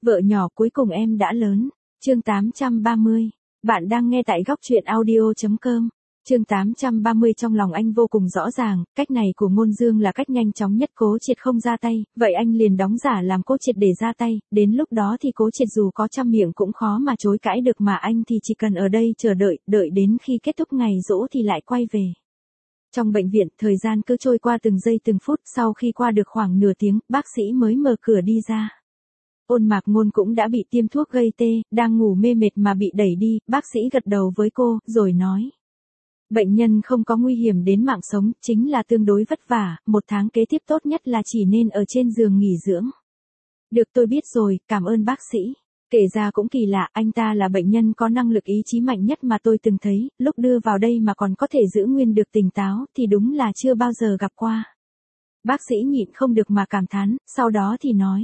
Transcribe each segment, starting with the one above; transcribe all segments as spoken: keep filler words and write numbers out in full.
Vợ nhỏ cuối cùng em đã lớn. Chương tám trăm ba mươi. Bạn đang nghe tại góc truyện audio chấm com. Chương tám trăm ba mươi. Trong lòng anh vô cùng rõ ràng, cách này của Ngôn Dương là cách nhanh chóng nhất Cố Triệt không ra tay, vậy anh liền đóng giả làm Cố Triệt để ra tay, đến lúc đó thì Cố Triệt dù có trăm miệng cũng khó mà chối cãi được, mà anh thì chỉ cần ở đây chờ đợi, đợi đến khi kết thúc ngày giỗ thì lại quay về. Trong bệnh viện, thời gian cứ trôi qua từng giây từng phút, sau khi qua được khoảng nửa tiếng, bác sĩ mới mở cửa đi ra. Ôn Mạc Ngôn cũng đã bị tiêm thuốc gây tê, đang ngủ mê mệt mà bị đẩy đi, bác sĩ gật đầu với cô, rồi nói. Bệnh nhân không có nguy hiểm đến mạng sống, chính là tương đối vất vả, một tháng kế tiếp tốt nhất là chỉ nên ở trên giường nghỉ dưỡng. Được, tôi biết rồi, cảm ơn bác sĩ. Kể ra cũng kỳ lạ, anh ta là bệnh nhân có năng lực ý chí mạnh nhất mà tôi từng thấy, lúc đưa vào đây mà còn có thể giữ nguyên được tỉnh táo thì đúng là chưa bao giờ gặp qua. Bác sĩ nhịn không được mà cảm thán, sau đó thì nói.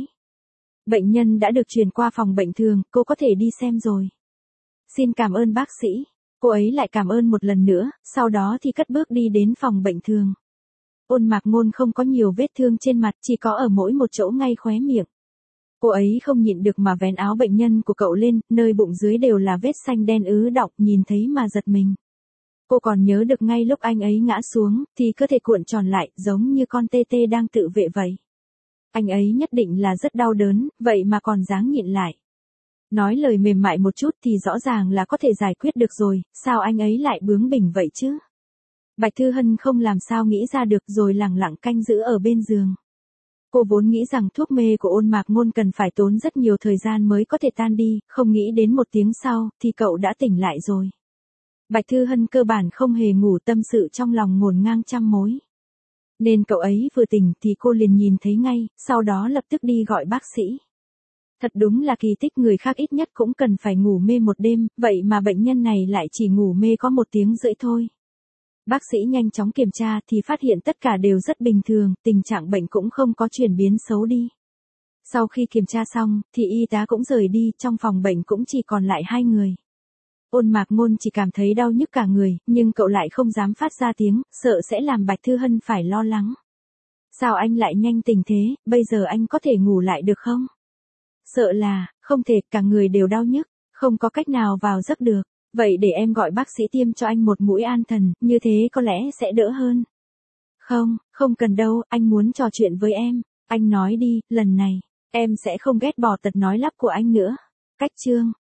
Bệnh nhân đã được chuyển qua phòng bệnh thường, cô có thể đi xem rồi. Xin cảm ơn bác sĩ. Cô ấy lại cảm ơn một lần nữa, sau đó thì cất bước đi đến phòng bệnh thường. Ôn Mạc Ngôn không có nhiều vết thương trên mặt, chỉ có ở mỗi một chỗ ngay khóe miệng. Cô ấy không nhịn được mà vén áo bệnh nhân của cậu lên, nơi bụng dưới đều là vết xanh đen ứ đọng, nhìn thấy mà giật mình. Cô còn nhớ được ngay lúc anh ấy ngã xuống, thì cơ thể cuộn tròn lại, giống như con tê tê đang tự vệ vậy. Anh ấy nhất định là rất đau đớn, vậy mà còn dáng nhịn lại. Nói lời mềm mại một chút thì rõ ràng là có thể giải quyết được rồi, sao anh ấy lại bướng bỉnh vậy chứ? Bạch Thư Hân không làm sao nghĩ ra được, rồi lẳng lặng canh giữ ở bên giường. Cô vốn nghĩ rằng thuốc mê của Ôn Mạc Ngôn cần phải tốn rất nhiều thời gian mới có thể tan đi, không nghĩ đến một tiếng sau, thì cậu đã tỉnh lại rồi. Bạch Thư Hân cơ bản không hề ngủ, tâm sự trong lòng ngổn ngang trăm mối. Nên cậu ấy vừa tỉnh thì cô liền nhìn thấy ngay, sau đó lập tức đi gọi bác sĩ. Thật đúng là kỳ tích, người khác ít nhất cũng cần phải ngủ mê một đêm, vậy mà bệnh nhân này lại chỉ ngủ mê có một tiếng rưỡi thôi. Bác sĩ nhanh chóng kiểm tra thì phát hiện tất cả đều rất bình thường, tình trạng bệnh cũng không có chuyển biến xấu đi. Sau khi kiểm tra xong, thì y tá cũng rời đi, trong phòng bệnh cũng chỉ còn lại hai người. Ôn Mạc Ngôn chỉ cảm thấy đau nhức cả người, nhưng cậu lại không dám phát ra tiếng, sợ sẽ làm Bạch Thư Hân phải lo lắng. Sao anh lại nhanh tỉnh thế, bây giờ anh có thể ngủ lại được không? Sợ là, không thể, cả người đều đau nhức, không có cách nào vào giấc được. Vậy để em gọi bác sĩ tiêm cho anh một mũi an thần, như thế có lẽ sẽ đỡ hơn. Không, không cần đâu, anh muốn trò chuyện với em. Anh nói đi, lần này, em sẽ không ghét bỏ tật nói lắp của anh nữa. Cách chương.